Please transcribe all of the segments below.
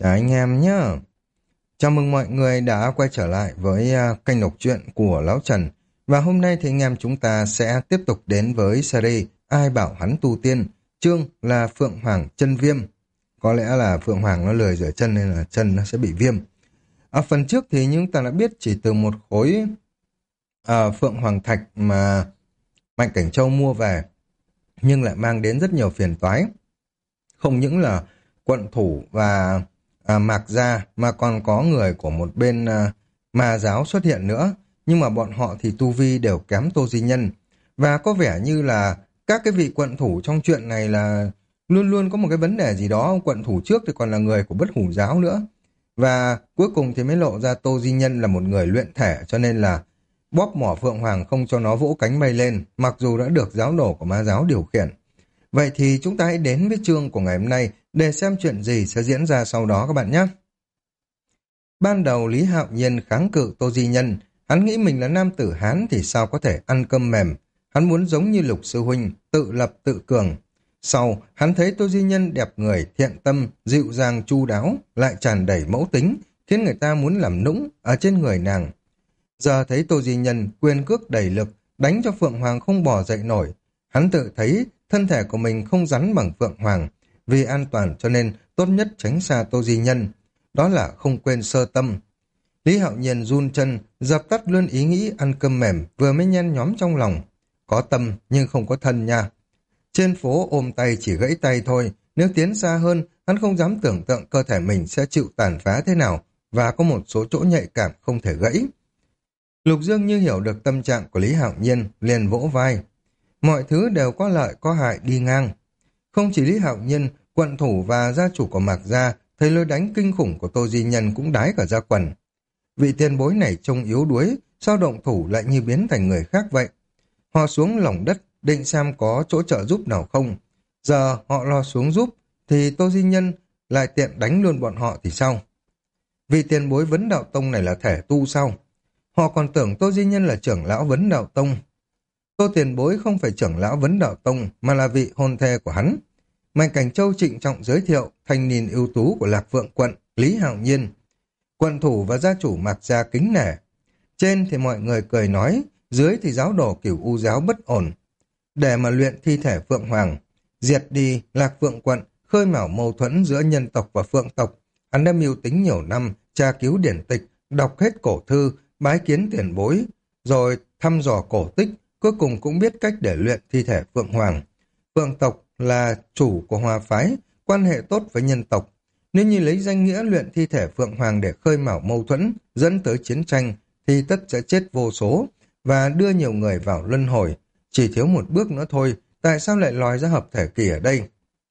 Chào anh em nhé. Chào mừng mọi người đã quay trở lại với kênh đọc truyện của Lão Trần. Và hôm nay thì anh em chúng ta sẽ tiếp tục đến với series Ai bảo hắn tu tiên. Chương là Phượng Hoàng chân viêm. Có lẽ là Phượng Hoàng nó lười rửa chân nên là chân nó sẽ bị viêm. Ở phần trước thì chúng ta đã biết chỉ từ một khối Phượng Hoàng Thạch mà Mạnh Cảnh Châu mua về, nhưng lại mang đến rất nhiều phiền toái. Không những là quận thủ và Mạc Gia mà còn có người của một bên ma giáo xuất hiện nữa, nhưng mà bọn họ thì tu vi đều kém Tô Di Nhân, và có vẻ như là các cái vị quận thủ trong chuyện này là luôn luôn có một cái vấn đề gì đó. Quận thủ trước thì còn là người của Bất Hủ giáo nữa, và cuối cùng thì mới lộ ra Tô Di Nhân là một người luyện thể, cho nên là bóp mỏ Phượng Hoàng không cho nó vỗ cánh bay lên, mặc dù đã được giáo đồ của ma giáo điều khiển. Vậy thì chúng ta hãy đến với chương của ngày hôm nay để xem chuyện gì sẽ diễn ra sau đó các bạn nhé. Ban đầu Lý Hạo Nhiên kháng cự Tô Di Nhân, hắn nghĩ mình là nam tử Hán thì sao có thể ăn cơm mềm, hắn muốn giống như Lục sư huynh, tự lập tự cường. Sau, hắn thấy Tô Di Nhân đẹp người, thiện tâm, dịu dàng chu đáo, lại tràn đầy mẫu tính, khiến người ta muốn làm nũng ở trên người nàng. Giờ thấy Tô Di Nhân quyền cước đầy lực, đánh cho Phượng Hoàng không bò dậy nổi, hắn tự thấy thân thể của mình không rắn bằng Phượng Hoàng, vì an toàn cho nên tốt nhất tránh xa Tô Di Nhân. Đó là không quên sơ tâm. Lý Hạo Nhiên run chân, dập tắt luôn ý nghĩ ăn cơm mềm vừa mới nhen nhóm trong lòng. Có tâm nhưng không có thân nha. Trên phố ôm tay chỉ gãy tay thôi, nếu tiến xa hơn, hắn không dám tưởng tượng cơ thể mình sẽ chịu tàn phá thế nào, và có một số chỗ nhạy cảm không thể gãy. Lục Dương như hiểu được tâm trạng của Lý Hạo Nhiên, liền vỗ vai. Mọi thứ đều có lợi có hại đi ngang. Không chỉ Lý Hạo Nhiên, quận thủ và gia chủ của Mạc Gia thấy lối đánh kinh khủng của Tô Di Nhân cũng đái cả ra quần. Vị tiền bối này trông yếu đuối, sao động thủ lại như biến thành người khác vậy? Họ xuống lòng đất định xem có chỗ trợ giúp nào không. Giờ họ lo xuống giúp thì Tô Di Nhân lại tiện đánh luôn bọn họ thì sao? Vị tiền bối Vấn Đạo Tông này là thể tu sao? Họ còn tưởng Tô Di Nhân là trưởng lão Vấn Đạo Tông. Tô tiền bối không phải trưởng lão Vấn Đạo Tông mà là vị hôn thê của hắn. Mạnh Cảnh Châu trịnh trọng giới thiệu thanh niên ưu tú của Lạc Phượng quận Lý Hạo Nhiên. Quận thủ và gia chủ Mạc Gia kính nể. Trên thì mọi người cười nói, dưới thì giáo đồ Cửu U giáo bất ổn. Để mà luyện thi thể Phượng Hoàng, diệt đi Lạc Phượng quận, khơi mào mâu thuẫn giữa nhân tộc và Phượng tộc, hắn đã mưu tính nhiều năm, tra cứu điển tịch, đọc hết cổ thư, bái kiến tiền bối, rồi thăm dò cổ tích, cuối cùng cũng biết cách để luyện thi thể Phượng Hoàng. Phượng tộc là chủ của Hoa phái, quan hệ tốt với nhân tộc. Nếu như lấy danh nghĩa luyện thi thể Phượng Hoàng để khơi mào mâu thuẫn, dẫn tới chiến tranh, thì tất sẽ chết vô số, và đưa nhiều người vào luân hồi. Chỉ thiếu một bước nữa thôi, tại sao lại lòi ra hợp thể kỳ ở đây?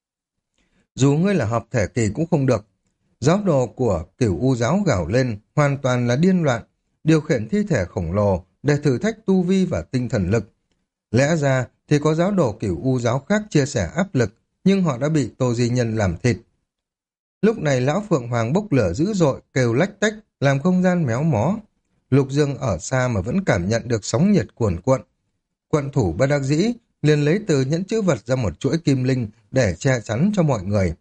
Dù ngươi là hợp thể kỳ cũng không được. Giáo đồ của Cửu U giáo gào lên, hoàn toàn là điên loạn, điều khiển thi thể khổng lồ để thử thách tu vi và tinh thần lực. Lẽ ra thì có giáo đồ Cửu U giáo khác chia sẻ áp lực, nhưng họ đã bị Tô Di Nhân làm thịt. Lúc này lão Phượng Hoàng bốc lửa dữ dội, kêu lách tách, làm không gian méo mó. Lục Dương ở xa mà vẫn cảm nhận được sóng nhiệt cuồn cuộn. Quận thủ bất đắc dĩ liền lấy từ nhẫn chữ vật ra một chuỗi kim linh để che chắn cho mọi người.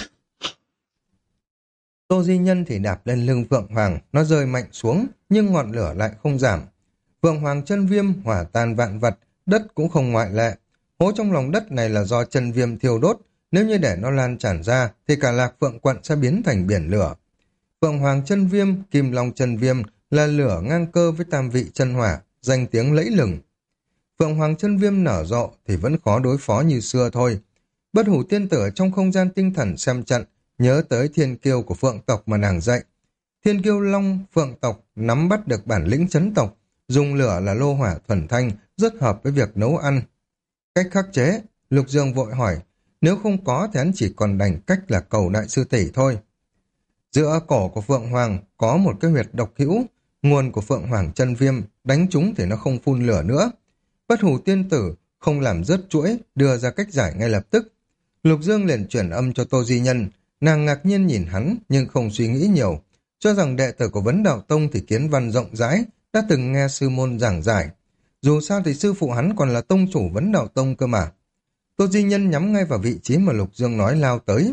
Tô Di Nhân thì đạp lên lưng Phượng Hoàng, nó rơi mạnh xuống, nhưng ngọn lửa lại không giảm. Phượng Hoàng chân viêm hỏa tan vạn vật, đất cũng không ngoại lệ. Hố trong lòng đất này là do chân viêm thiêu đốt, nếu như để nó lan tràn ra thì cả Lạc Phượng quận sẽ biến thành biển lửa. Phượng Hoàng chân viêm, Kim Long chân viêm là lửa ngang cơ với tam vị chân hỏa, danh tiếng lẫy lừng. Phượng Hoàng chân viêm nở rộ thì vẫn khó đối phó như xưa thôi. Bất Hủ tiên tử trong không gian tinh thần xem trận, nhớ tới thiên kiêu của Phượng tộc mà nàng dạy. Thiên kiêu Long Phượng tộc nắm bắt được bản lĩnh chấn tộc, dùng lửa là lô hỏa thuần thanh, rất hợp với việc nấu ăn. Cách khắc chế, Lục Dương vội hỏi, nếu không có thì hắn chỉ còn đành cách là cầu đại sư tỷ thôi. Giữa cổ của Phượng Hoàng có một cái huyệt độc hữu, nguồn của Phượng Hoàng chân viêm, đánh chúng thì nó không phun lửa nữa. Bất Hủ tiên tử không làm rớt chuỗi, đưa ra cách giải ngay lập tức. Lục Dương liền chuyển âm cho Tô Di Nhân, nàng ngạc nhiên nhìn hắn nhưng không suy nghĩ nhiều, cho rằng đệ tử của Vấn Đạo Tông thì kiến văn rộng rãi, đã từng nghe sư môn giảng giải. Dù sao thì sư phụ hắn còn là tông chủ Vấn Đạo Tông cơ mà. Tô Di Nhân nhắm ngay vào vị trí mà Lục Dương nói lao tới.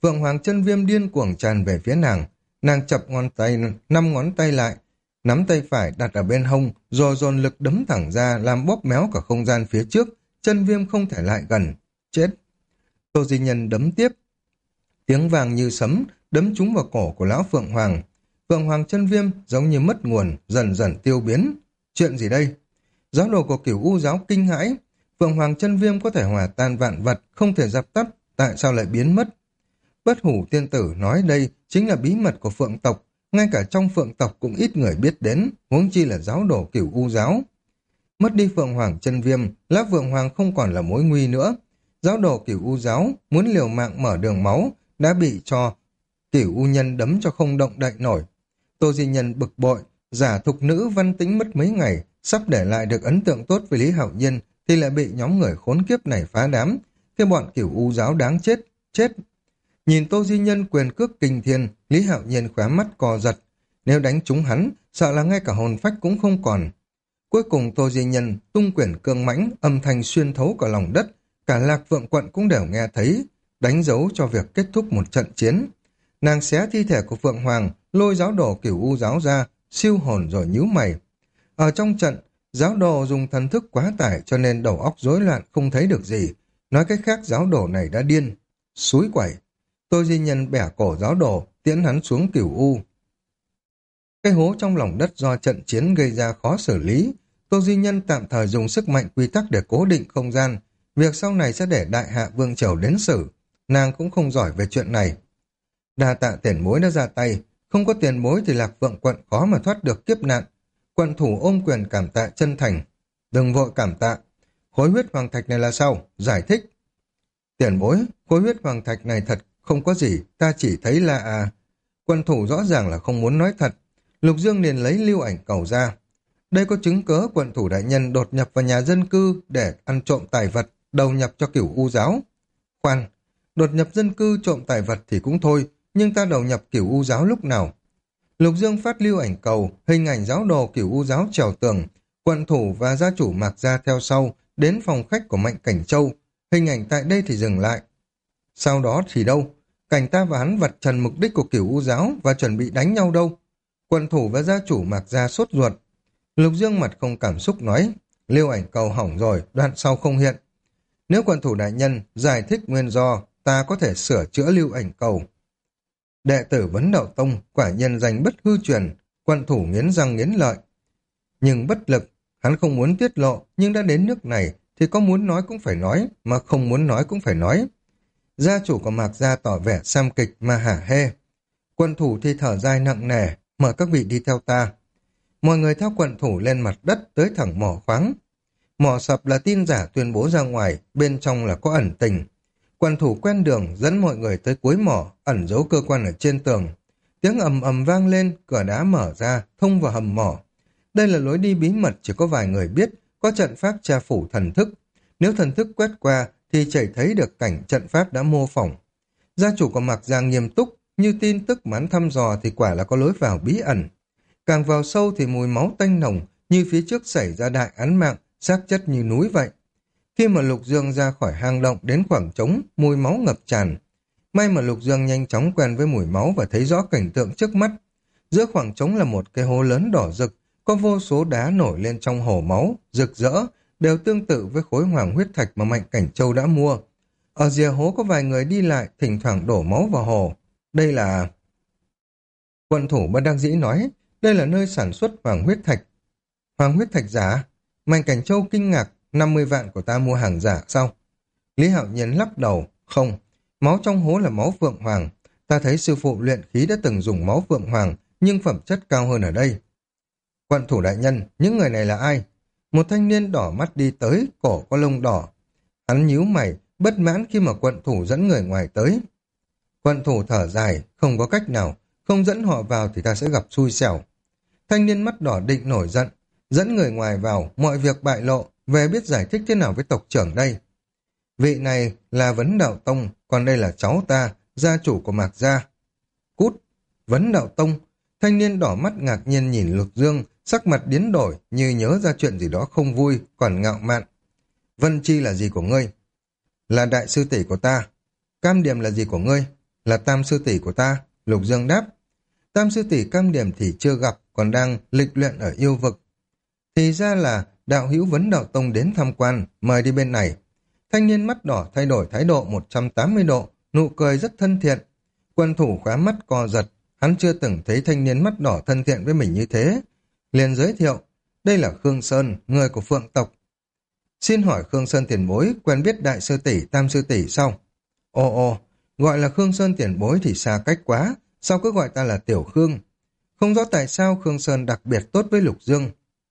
Phượng Hoàng Chân Viêm điên cuồng tràn về phía nàng. Nàng chập ngón tay, 5 ngón tay lại, nắm tay phải đặt ở bên hông, rồi dồn lực đấm thẳng ra, làm bóp méo cả không gian phía trước. Chân Viêm không thể lại gần. Chết! Tô Di Nhân đấm tiếp. Tiếng vàng như sấm, đấm trúng vào cổ của lão Phượng Hoàng. Phượng Hoàng Chân Viêm giống như mất nguồn, dần dần tiêu biến. Chuyện gì đây? Giáo đồ của Cửu U giáo kinh hãi. Phượng Hoàng Chân Viêm có thể hòa tan vạn vật, không thể dập tắt, tại sao lại biến mất? Bất Hủ tiên tử nói đây chính là bí mật của Phượng tộc, ngay cả trong Phượng tộc cũng ít người biết đến, huống chi là giáo đồ Cửu U giáo. Mất đi Phượng Hoàng Chân Viêm, lá Phượng Hoàng không còn là mối nguy nữa. Giáo đồ Cửu U giáo muốn liều mạng mở đường máu, đã bị cho Cửu U nhân đấm cho không động đậy nổi. Tô Di Nhân bực bội, giả thục nữ Văn Tĩnh mất mấy ngày, sắp để lại được ấn tượng tốt với Lý Hạo Nhiên, thì lại bị nhóm người khốn kiếp này phá đám. Thế bọn Cửu U giáo đáng chết, chết. Nhìn Tô Di Nhân quyền cước kinh thiên, Lý Hạo Nhiên khóe mắt co giật. Nếu đánh trúng hắn, sợ là ngay cả hồn phách cũng không còn. Cuối cùng Tô Di Nhân tung quyền cương mãnh, âm thanh xuyên thấu cả lòng đất, cả Lạc Phượng quận cũng đều nghe thấy, đánh dấu cho việc kết thúc một trận chiến. Nàng xé thi thể của Phượng Hoàng, lôi giáo đồ Cửu U giáo ra, siêu hồn rồi nhíu mày. Ở trong trận, giáo đồ dùng thần thức quá tải cho nên đầu óc rối loạn không thấy được gì. Nói cách khác giáo đồ này đã điên. Xúi quẩy. Tô Di Nhân bẻ cổ giáo đồ, tiễn hắn xuống Cửu U. Cái hố trong lòng đất do trận chiến gây ra khó xử lý. Tô Di Nhân tạm thời dùng sức mạnh quy tắc để cố định không gian. Việc sau này sẽ để Đại Hạ Vương Triều đến xử. Nàng cũng không giỏi về chuyện này. Đa tạ tiền bối đã ra tay. Không có tiền bối thì Lạc Phượng quận khó mà thoát được kiếp nạn. Quận thủ ôm quyền cảm tạ chân thành. Đừng vội cảm tạ. Khối huyết hoàng thạch này là sao? Giải thích. Tiền bối, khối huyết hoàng thạch này thật không có gì, ta chỉ thấy là Quân thủ rõ ràng là không muốn nói thật. Lục Dương liền lấy lưu ảnh cầu ra. Đây có chứng cớ quận thủ đại nhân đột nhập vào nhà dân cư để ăn trộm tài vật, đầu nhập cho Cửu U giáo. Khoan, đột nhập dân cư trộm tài vật thì cũng thôi, nhưng ta đầu nhập Cửu U giáo lúc nào? Lục Dương phát lưu ảnh cầu, hình ảnh giáo đồ Cửu U giáo trèo tường, quận thủ và gia chủ Mạc Gia theo sau, đến phòng khách của Mạnh Cảnh Châu. Hình ảnh tại đây thì dừng lại. Sau đó thì đâu? Cảnh ta và hắn vạch trần mục đích của Cửu U giáo và chuẩn bị đánh nhau đâu? Quận thủ và gia chủ Mạc Gia sốt ruột. Lục Dương mặt không cảm xúc nói, lưu ảnh cầu hỏng rồi, đoạn sau không hiện. Nếu quận thủ đại nhân giải thích nguyên do, ta có thể sửa chữa lưu ảnh cầu. Đệ tử Vấn Đạo Tông quả nhân danh bất hư truyền, quận thủ nghiến răng nghiến lợi. Nhưng bất lực, hắn không muốn tiết lộ, nhưng đã đến nước này thì có muốn nói cũng phải nói, mà không muốn nói cũng phải nói. Gia chủ của Mạc Gia tỏ vẻ xem kịch mà hả hê. Quận thủ thì thở dài nặng nề, mời các vị đi theo ta. Mọi người theo quận thủ lên mặt đất tới thẳng mỏ khoáng. Mỏ sập là tin giả tuyên bố ra ngoài, bên trong là có ẩn tình. Quận thủ quen đường dẫn mọi người tới cuối mỏ, ẩn giấu cơ quan ở trên tường. Tiếng ầm ầm vang lên, cửa đá mở ra, thông vào hầm mỏ. Đây là lối đi bí mật chỉ có vài người biết, có trận pháp tra phủ thần thức. Nếu thần thức quét qua thì chỉ thấy được cảnh trận pháp đã mô phỏng. Gia chủ của Mạc Gia nghiêm túc, như tin tức mà hắn thăm dò thì quả là có lối vào bí ẩn. Càng vào sâu thì mùi máu tanh nồng, như phía trước xảy ra đại án mạng, xác chất như núi vậy. Khi mà Lục Dương ra khỏi hang động đến khoảng trống, mùi máu ngập tràn. May mà Lục Dương nhanh chóng quen với mùi máu và thấy rõ cảnh tượng trước mắt. Giữa khoảng trống là một cái hố lớn đỏ rực, có vô số đá nổi lên trong hồ máu, rực rỡ, đều tương tự với khối hoàng huyết thạch mà Mạnh Cảnh Châu đã mua. Ở rìa hố có vài người đi lại, thỉnh thoảng đổ máu vào hồ. Đây là... Quận thủ bất đắc dĩ nói, đây là nơi sản xuất hoàng huyết thạch. Hoàng huyết thạch giả? Mạnh Cảnh Châu kinh ngạc, 50 vạn của ta mua hàng giả sao? Lý Hạo Nhiên lắc đầu, không, máu trong hố là máu Phượng Hoàng. Ta thấy sư phụ luyện khí đã từng dùng máu Phượng Hoàng, nhưng phẩm chất cao hơn ở đây. Quận thủ đại nhân, những người này là ai? Một thanh niên đỏ mắt đi tới, cổ có lông đỏ. Hắn nhíu mày, bất mãn khi mà quận thủ dẫn người ngoài tới. Quận thủ thở dài, không có cách nào, không dẫn họ vào thì ta sẽ gặp xui xẻo. Thanh niên mắt đỏ định nổi giận, dẫn người ngoài vào, mọi việc bại lộ, về biết giải thích thế nào với tộc trưởng đây. Vị này là Vấn Đạo Tông, còn đây là cháu ta, gia chủ của Mạc Gia. Cút, Vấn Đạo Tông, thanh niên đỏ mắt ngạc nhiên nhìn Lục Dương, sắc mặt biến đổi như nhớ ra chuyện gì đó không vui, còn ngạo mạn. Vân Chi là gì của ngươi? Là đại sư tỷ của ta. Cam Điềm là gì của ngươi? Là Tam sư tỷ của ta, Lục Dương đáp. Tam sư tỷ Cam Điểm thì chưa gặp, còn đang lịch luyện ở yêu vực. Thì ra là đạo hữu Vấn Đạo Tông đến tham quan, mời đi bên này. Thanh niên mắt đỏ thay đổi thái độ 180 độ, nụ cười rất thân thiện. Quân thủ khóa mắt co giật, hắn chưa từng thấy thanh niên mắt đỏ thân thiện với mình như thế. Liền giới thiệu, đây là Khương Sơn, người của Phượng tộc. Xin hỏi Khương Sơn tiền bối, quen biết đại sư tỷ, tam sư tỷ sao? Ồ, gọi là Khương Sơn tiền bối thì xa cách quá, sao cứ gọi ta là Tiểu Khương? Không rõ tại sao Khương Sơn đặc biệt tốt với Lục Dương.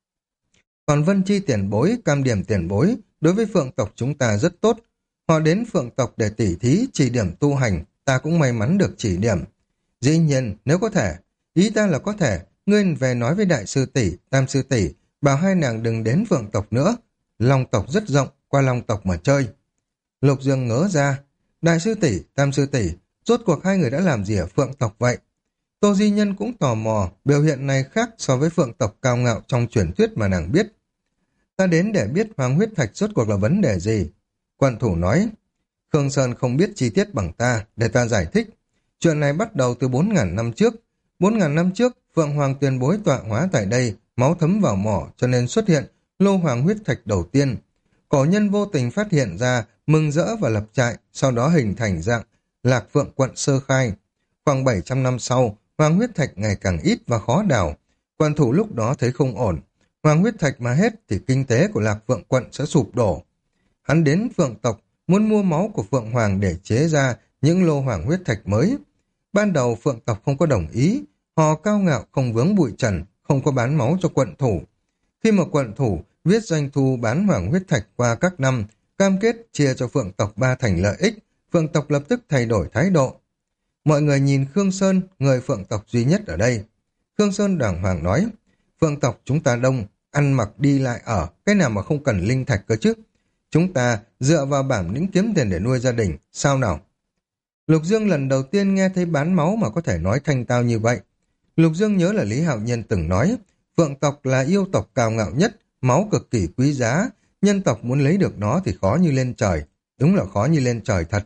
Còn Vân Chi tiền bối, Cam Điểm tiền bối, đối với Phượng tộc chúng ta rất tốt. Họ đến Phượng tộc để tỉ thí, chỉ điểm tu hành, ta cũng may mắn được chỉ điểm. Dĩ nhiên, nếu có thể, ý ta là có thể, ngươi về nói với đại sư tỷ, tam sư tỷ, bảo hai nàng đừng đến Phượng tộc nữa. Long tộc rất rộng, qua Long tộc mà chơi. Lục Dương ngớ ra, đại sư tỷ, tam sư tỷ, rốt cuộc hai người đã làm gì ở Phượng tộc vậy? Tô Di Nhân cũng tò mò, biểu hiện này khác so với Phượng tộc cao ngạo trong truyền thuyết mà nàng biết. Ta đến để biết Hoàng huyết thạch rốt cuộc là vấn đề gì. Quận thủ nói, Khương Sơn không biết chi tiết bằng ta, để ta giải thích. Chuyện này bắt đầu từ 4.000 năm trước. 4.000 năm trước, Phượng Hoàng tiền bối tọa hóa tại đây, máu thấm vào mỏ cho nên xuất hiện lô hoàng huyết thạch đầu tiên. Cổ nhân vô tình phát hiện ra, mừng rỡ và lập trại, sau đó hình thành dạng Lạc Phượng quận sơ khai. Khoảng 700 năm sau, hoàng huyết thạch ngày càng ít và khó đào. Quan thủ lúc đó thấy không ổn. Hoàng huyết thạch mà hết thì kinh tế của Lạc Phượng quận sẽ sụp đổ. Hắn đến Phượng tộc muốn mua máu của Phượng Hoàng để chế ra những lô hoàng huyết thạch mới. Ban đầu Phượng tộc không có đồng ý, họ cao ngạo không vướng bụi trần, không có bán máu cho quận thủ. Khi mà quận thủ viết doanh thu bán hoàng huyết thạch qua các năm, cam kết chia cho Phượng tộc 3 thành lợi ích, Phượng tộc lập tức thay đổi thái độ. Mọi người nhìn Khương Sơn, người Phượng tộc duy nhất ở đây. Khương Sơn đàng hoàng nói, Phượng tộc chúng ta đông, ăn mặc đi lại ở, cái nào mà không cần linh thạch cơ chứ? Chúng ta dựa vào bản lĩnh kiếm tiền để nuôi gia đình, sao nào? Lục Dương lần đầu tiên nghe thấy bán máu mà có thể nói thanh tao như vậy. Lục Dương nhớ là Lý Hạo Nhiên từng nói, Phượng tộc là yêu tộc cao ngạo nhất, máu cực kỳ quý giá, nhân tộc muốn lấy được nó thì khó như lên trời. Đúng là khó như lên trời thật.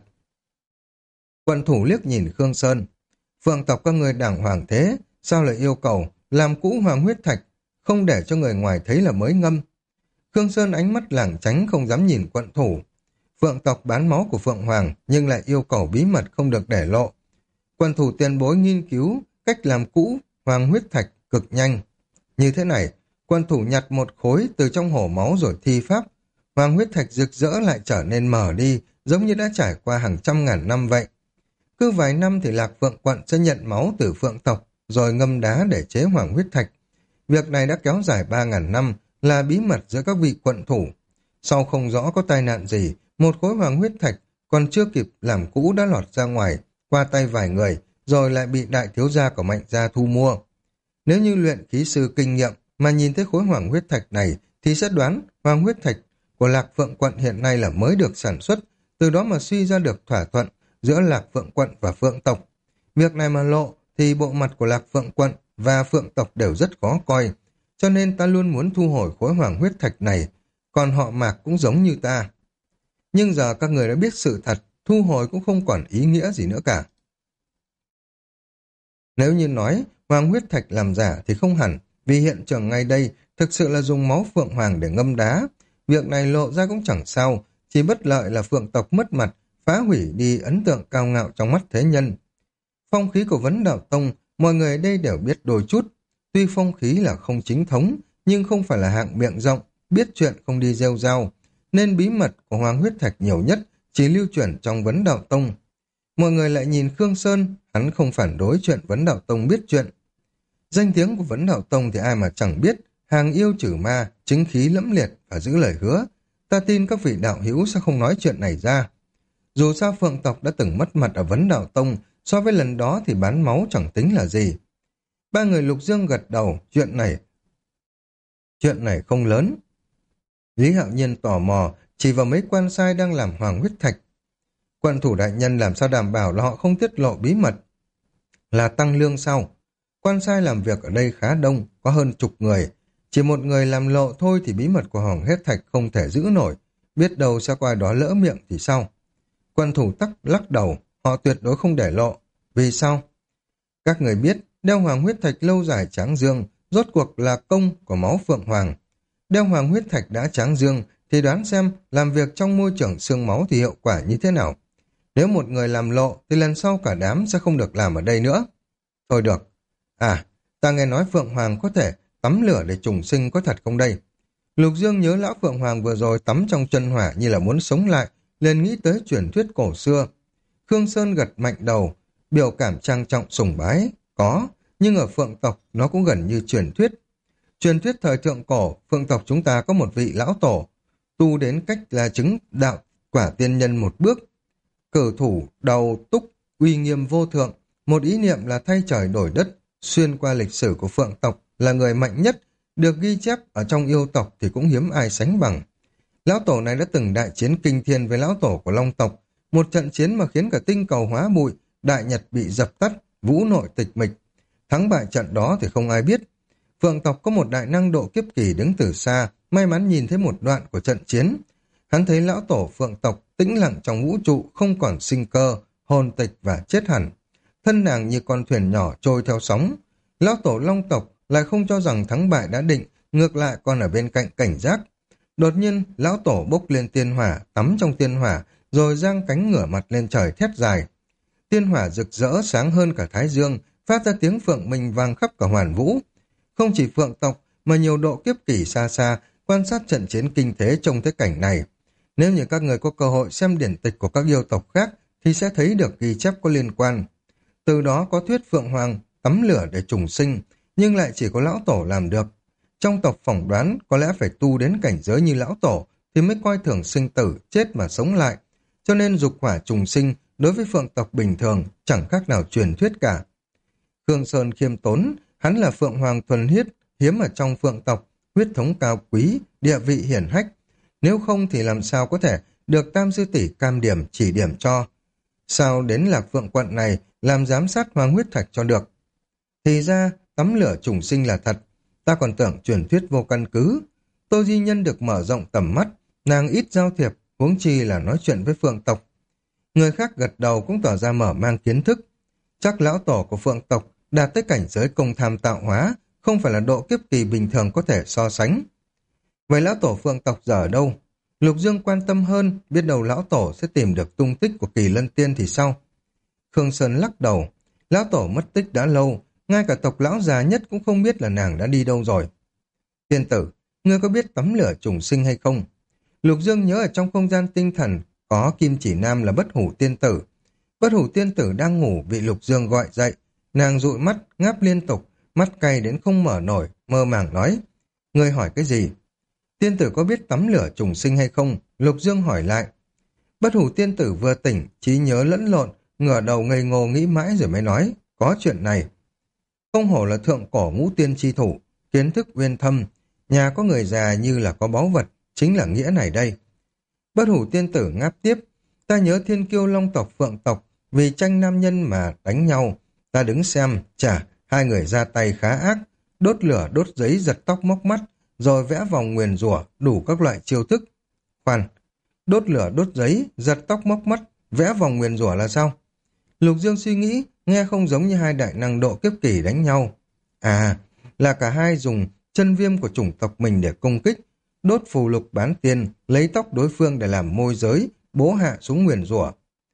Quận thủ liếc nhìn Khương Sơn. Phượng tộc các người đàng hoàng thế, sao lại yêu cầu làm cũ hoàng huyết thạch, không để cho người ngoài thấy là mới ngâm. Khương Sơn ánh mắt lảng tránh không dám nhìn quận thủ. Phượng tộc bán máu của Phượng Hoàng nhưng lại yêu cầu bí mật không được để lộ. Quận thủ tiền bối nghiên cứu cách làm cũ hoàng huyết thạch cực nhanh. Như thế này, quận thủ nhặt một khối từ trong hổ máu rồi thi pháp. Hoàng huyết thạch rực rỡ lại trở nên mờ đi, giống như đã trải qua hàng trăm ngàn năm vậy. Cứ vài năm thì Lạc Phượng quận sẽ nhận máu từ Phượng tộc, rồi ngâm đá để chế hoàng huyết thạch. Việc này đã kéo dài 3.000 năm, là bí mật giữa các vị quận thủ. Sau không rõ có tai nạn gì, một khối hoàng huyết thạch còn chưa kịp làm cũ đã lọt ra ngoài, qua tay vài người, rồi lại bị đại thiếu gia của Mạnh gia thu mua. Nếu như luyện khí sư kinh nghiệm mà nhìn thấy khối hoàng huyết thạch này, thì sẽ đoán hoàng huyết thạch của Lạc Phượng quận hiện nay là mới được sản xuất, từ đó mà suy ra được thỏa thuận giữa Lạc Phượng quận và Phượng tộc. Việc này mà lộ thì bộ mặt của Lạc Phượng quận và Phượng tộc đều rất khó coi, cho nên ta luôn muốn thu hồi khối hoàng huyết thạch này, còn họ Mạc cũng giống như ta. Nhưng giờ các người đã biết sự thật, thu hồi cũng không còn ý nghĩa gì nữa cả. Nếu như nói hoàng huyết thạch làm giả thì không hẳn, vì hiện trường ngay đây thực sự là dùng máu Phượng Hoàng để ngâm đá. Việc này lộ ra cũng chẳng sao, chỉ bất lợi là Phượng tộc mất mặt, phá hủy đi ấn tượng cao ngạo trong mắt thế nhân. Phong khí của Vấn Đạo Tông, mọi người ở đây đều biết đôi chút. Tuy phong khí là không chính thống, nhưng không phải là hạng miệng rộng, biết chuyện không đi rêu rao, nên bí mật của hoàng huyết thạch nhiều nhất chỉ lưu truyền trong Vấn Đạo Tông. Mọi người lại nhìn Khương Sơn, hắn không phản đối chuyện Vấn Đạo Tông biết chuyện. Danh tiếng của Vấn Đạo Tông thì ai mà chẳng biết, hàng yêu trừ ma, chính khí lẫm liệt và giữ lời hứa. Ta tin các vị đạo hữu sẽ không nói chuyện này ra. Dù sao Phượng tộc đã từng mất mặt ở Vấn Đạo Tông, so với lần đó thì bán máu chẳng tính là gì. Ba người Lục Dương gật đầu, chuyện này không lớn. Lý Hạo Nhiên tò mò, chỉ vào mấy quan sai đang làm hoàng huyết thạch. Quận thủ đại nhân làm sao đảm bảo là họ không tiết lộ bí mật? Là tăng lương sao? Quan sai làm việc ở đây khá đông, có hơn chục người. Chỉ một người làm lộ thôi thì bí mật của hoàng huyết thạch không thể giữ nổi. Biết đâu sẽ qua đó lỡ miệng thì sao? Quận thủ lắc đầu, họ tuyệt đối không để lộ. Vì sao? Các người biết, đeo hoàng huyết thạch lâu dài tráng dương, rốt cuộc là công của máu Phượng Hoàng. Đeo hoàng huyết thạch đã tráng dương, thì đoán xem làm việc trong môi trường xương máu thì hiệu quả như thế nào. Nếu một người làm lộ, thì lần sau cả đám sẽ không được làm ở đây nữa. Thôi được. À, ta nghe nói Phượng Hoàng có thể tắm lửa để trùng sinh, có thật không đây? Lục Dương nhớ lão Phượng Hoàng vừa rồi tắm trong chân hỏa như là muốn sống lại, liền nghĩ tới truyền thuyết cổ xưa. Khương Sơn gật mạnh đầu, biểu cảm trang trọng sùng bái. Có, nhưng ở Phượng tộc nó cũng gần như truyền thuyết. Truyền thuyết thời thượng cổ, Phượng tộc chúng ta có một vị lão tổ, tu đến cách là chứng đạo quả tiên nhân một bước. Cử thủ đầu túc, uy nghiêm vô thượng, một ý niệm là thay trời đổi đất, xuyên qua lịch sử của Phượng tộc là người mạnh nhất, được ghi chép ở trong yêu tộc thì cũng hiếm ai sánh bằng. Lão tổ này đã từng đại chiến kinh thiên với lão tổ của Long tộc, một trận chiến mà khiến cả tinh cầu hóa bụi, đại nhật bị dập tắt, vũ nội tịch mịch. Thắng bại trận đó thì không ai biết. Phượng tộc có một đại năng độ kiếp kỳ đứng từ xa, may mắn nhìn thấy một đoạn của trận chiến. Hắn thấy lão tổ Phượng tộc tĩnh lặng trong vũ trụ, không còn sinh cơ, hồn tịch và chết hẳn. Thân nàng như con thuyền nhỏ trôi theo sóng. Lão tổ Long tộc lại không cho rằng thắng bại đã định, ngược lại còn ở bên cạnh cảnh giác. Đột nhiên, lão tổ bốc lên tiên hỏa, tắm trong tiên hỏa, rồi giang cánh ngửa mặt lên trời thét dài. Tiên hỏa rực rỡ sáng hơn cả thái dương, phát ra tiếng phượng minh vang khắp cả hoàn vũ. Không chỉ Phượng tộc, mà nhiều độ kiếp kỳ xa xa, quan sát trận chiến kinh thế trông thấy cảnh này. Nếu như các người có cơ hội xem điển tịch của các yêu tộc khác, thì sẽ thấy được ghi chép có liên quan. Từ đó có thuyết Phượng Hoàng tắm lửa để trùng sinh, nhưng lại chỉ có lão tổ làm được. Trong tộc phỏng đoán có lẽ phải tu đến cảnh giới như lão tổ thì mới coi thường sinh tử, chết mà sống lại. Cho nên dục hỏa trùng sinh đối với Phượng tộc bình thường chẳng khác nào truyền thuyết cả. Khương Sơn khiêm tốn, hắn là Phượng Hoàng thuần huyết, hiếm ở trong Phượng tộc, huyết thống cao quý, địa vị hiển hách. Nếu không thì làm sao có thể được Tam Sư Tỷ cam điểm chỉ điểm cho. Sao đến Lạc Phượng quận này làm giám sát Hoàng huyết thạch cho được? Thì ra tắm lửa trùng sinh là thật, ta còn tưởng truyền thuyết vô căn cứ. Tô Di Nhân được mở rộng tầm mắt, nàng ít giao thiệp, huống chi là nói chuyện với Phượng tộc. Người khác gật đầu cũng tỏ ra mở mang kiến thức. Chắc lão tổ của Phượng tộc đạt tới cảnh giới công tham tạo hóa, không phải là độ kiếp kỳ bình thường có thể so sánh. Vậy lão tổ Phượng tộc giờ ở đâu? Lục Dương quan tâm hơn, biết đầu lão tổ sẽ tìm được tung tích của Kỳ Lân Tiên thì sao? Khương Sơn lắc đầu, lão tổ mất tích đã lâu, ngay cả tộc lão già nhất cũng không biết là nàng đã đi đâu rồi. Tiên tử, ngươi có biết tắm lửa trùng sinh hay không? Lục Dương nhớ ở trong không gian tinh thần có Kim Chỉ Nam là Bất Hủ Tiên tử. Bất Hủ Tiên tử đang ngủ bị Lục Dương gọi dậy, nàng dụi mắt ngáp liên tục, mắt cay đến không mở nổi, mơ màng nói: ngươi hỏi cái gì? Tiên tử có biết tắm lửa trùng sinh hay không? Lục Dương hỏi lại. Bất Hủ Tiên tử vừa tỉnh, trí nhớ lẫn lộn, ngửa đầu ngây ngô nghĩ mãi rồi mới nói: có chuyện này. Không hổ là thượng cổ ngũ tiên chi thủ, kiến thức uyên thâm, nhà có người già như là có báu vật, chính là nghĩa này đây. Bất Hủ Tiên tử ngáp tiếp: ta nhớ Thiên Kiêu Long tộc Phượng tộc vì tranh nam nhân mà đánh nhau, ta đứng xem, chả, hai người ra tay khá ác, đốt lửa đốt giấy giật tóc móc mắt, rồi vẽ vòng nguyền rủa đủ các loại chiêu thức. Khoan, đốt lửa đốt giấy, giật tóc móc mắt, vẽ vòng nguyền rủa là sao? Lục Dương suy nghĩ, nghe không giống như hai đại năng độ kiếp kỳ đánh nhau. À, là cả hai dùng chân viêm của chủng tộc mình để công kích, đốt phù lục bán tiên, lấy tóc đối phương để làm môi giới, bố hạ xuống nguyền rủa.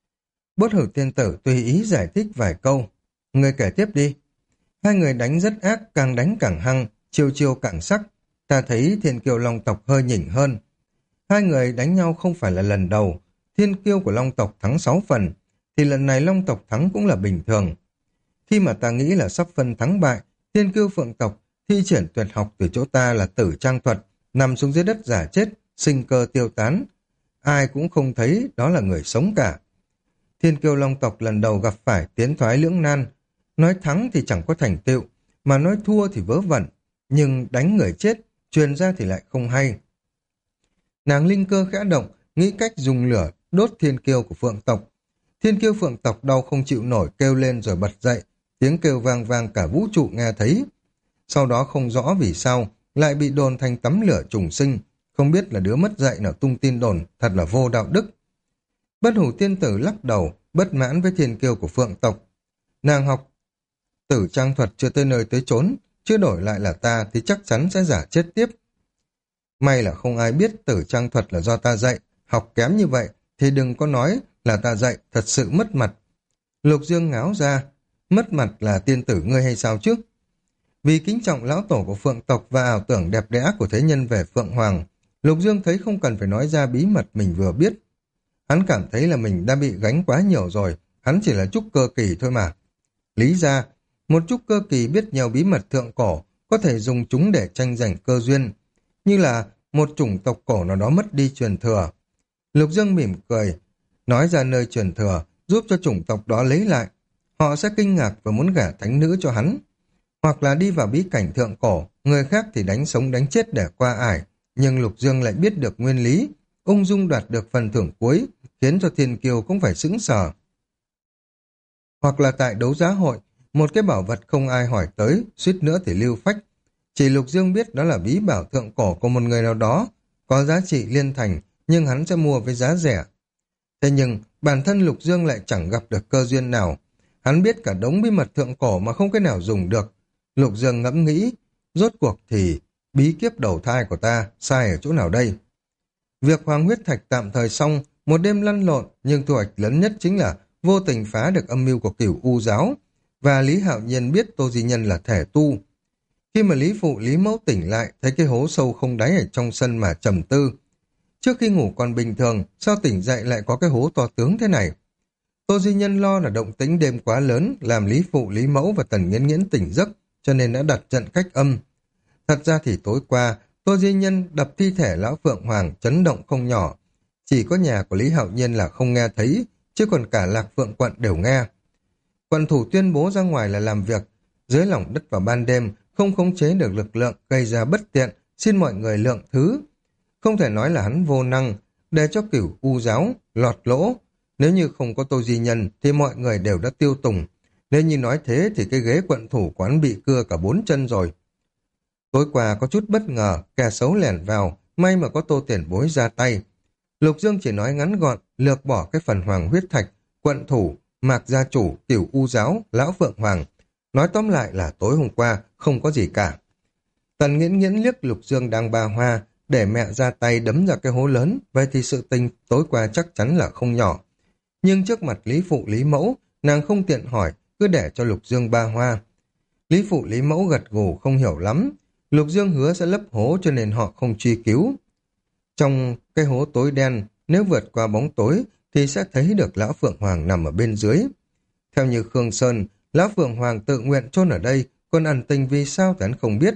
Bất Hủ Tiên tử tùy ý giải thích vài câu. Người kể tiếp đi. Hai người đánh rất ác, càng đánh càng hăng, chiêu chiêu càng sắc. Ta thấy Thiên Kiêu Long tộc hơi nhỉnh hơn. Hai người đánh nhau không phải là lần đầu. Thiên Kiêu của Long tộc thắng 6 phần, thì lần này Long tộc thắng cũng là bình thường. Khi mà ta nghĩ là sắp phân thắng bại, Thiên Kiêu Phượng tộc thi triển tuyệt học từ chỗ ta là Tử Trang thuật, nằm xuống dưới đất giả chết, sinh cơ tiêu tán. Ai cũng không thấy đó là người sống cả. Thiên Kiêu Long tộc lần đầu gặp phải tiến thoái lưỡng nan, nói thắng thì chẳng có thành tựu, mà nói thua thì vớ vẩn, nhưng đánh người chết, truyền ra thì lại không hay. Nàng linh cơ khẽ động, nghĩ cách dùng lửa đốt Thiên Kiêu của Phượng tộc. Thiên Kiêu Phượng tộc đau không chịu nổi kêu lên rồi bật dậy, tiếng kêu vang vang cả vũ trụ nghe thấy. Sau đó không rõ vì sao lại bị đồn thành tắm lửa trùng sinh, không biết là đứa mất dạy nào tung tin đồn, thật là vô đạo đức. Bất Hủ Tiên tử lắc đầu, bất mãn với thiên kiêu của Phượng tộc. Nàng học tử trang thuật chưa tới nơi tới chốn, chứ đổi lại là ta thì chắc chắn sẽ giả chết tiếp. May là không ai biết tử trang thuật là do ta dạy, học kém như vậy thì đừng có nói là ta dạy, thật sự mất mặt. Lục Dương ngáo ra, mất mặt là tiên tử ngươi hay sao chứ? Vì kính trọng lão tổ của Phượng tộc và ảo tưởng đẹp đẽ của thế nhân về Phượng Hoàng, Lục Dương thấy không cần phải nói ra bí mật mình vừa biết. Hắn cảm thấy là mình đã bị gánh quá nhiều rồi, hắn chỉ là trúc cơ kỳ thôi mà. Lý ra, một trúc cơ kỳ biết nhiều bí mật thượng cổ, có thể dùng chúng để tranh giành cơ duyên, như là một chủng tộc cổ nào đó mất đi truyền thừa. Lục Dương mỉm cười, nói ra nơi truyền thừa, giúp cho chủng tộc đó lấy lại. Họ sẽ kinh ngạc và muốn gả thánh nữ cho hắn. Hoặc là đi vào bí cảnh thượng cổ, người khác thì đánh sống đánh chết để qua ải, nhưng Lục Dương lại biết được nguyên lý, ung dung đoạt được phần thưởng cuối, khiến cho thiên kiêu cũng phải sững sờ. Hoặc là tại đấu giá hội, một cái bảo vật không ai hỏi tới, suýt nữa thì lưu phách. Chỉ Lục Dương biết đó là bí bảo thượng cổ của một người nào đó, có giá trị liên thành, nhưng hắn sẽ mua với giá rẻ. Thế nhưng, bản thân Lục Dương lại chẳng gặp được cơ duyên nào. Hắn biết cả đống bí mật thượng cổ mà không cái nào dùng được. Lục Dương ngẫm nghĩ, rốt cuộc thì bí kiếp đầu thai của ta sai ở chỗ nào đây? Việc Hoàng huyết thạch tạm thời xong, một đêm lăn lộn, nhưng thu hoạch lớn nhất chính là vô tình phá được âm mưu của Cửu U giáo, và Lý Hạo Nhiên biết Tô Di Nhân là thể tu. Khi mà Lý Phụ Lý Mẫu tỉnh lại, thấy cái hố sâu không đáy ở trong sân mà trầm tư. Trước khi ngủ còn bình thường, sao tỉnh dậy lại có cái hố to tướng thế này? Tô Di Nhân lo là động tĩnh đêm quá lớn, làm Lý Phụ Lý Mẫu và Tần Nghiễn Nghiễn tỉnh giấc, cho nên đã đặt trận cách âm. Thật ra thì tối qua, Tô Di Nhân đập thi thể lão Phượng Hoàng chấn động không nhỏ. Chỉ có nhà của Lý Hạo Nhiên là không nghe thấy, chứ còn cả Lạc Phượng quận đều nghe. Quận thủ tuyên bố ra ngoài là làm việc dưới lòng đất vào ban đêm, không khống chế được lực lượng, gây ra bất tiện, xin mọi người lượng thứ. Không thể nói là hắn vô năng, để cho Cửu U giáo lọt lỗ. Nếu như không có Tô Di Nhân thì mọi người đều đã tiêu tùng. Nếu như nói thế thì cái ghế quận thủ quán bị cưa cả 4 chân rồi. Tối qua có chút bất ngờ, kẻ xấu lẻn vào, may mà có Tô Tiền Bối ra tay. Lục Dương chỉ nói ngắn gọn, lược bỏ cái phần hoàng huyết thạch, quận thủ, Mạc gia chủ, Cửu U giáo, lão Phượng Hoàng. Nói tóm lại là tối hôm qua không có gì cả. Tần Nghiễn Nghiễn liếc Lục Dương đang ba hoa, để mẹ ra tay đấm ra cái hố lớn, vậy thì sự tình tối qua chắc chắn là không nhỏ. Nhưng trước mặt Lý Phụ Lý Mẫu, nàng không tiện hỏi, cứ để cho Lục Dương ba hoa. Lý Phụ Lý Mẫu gật gù không hiểu lắm. Lục Dương hứa sẽ lấp hố cho nên họ không truy cứu. Trong cái hố tối đen, nếu vượt qua bóng tối thì sẽ thấy được lão Phượng Hoàng nằm ở bên dưới. Theo như Khương Sơn, lão Phượng Hoàng tự nguyện chôn ở đây, còn ẩn tình vì sao thì hắn không biết.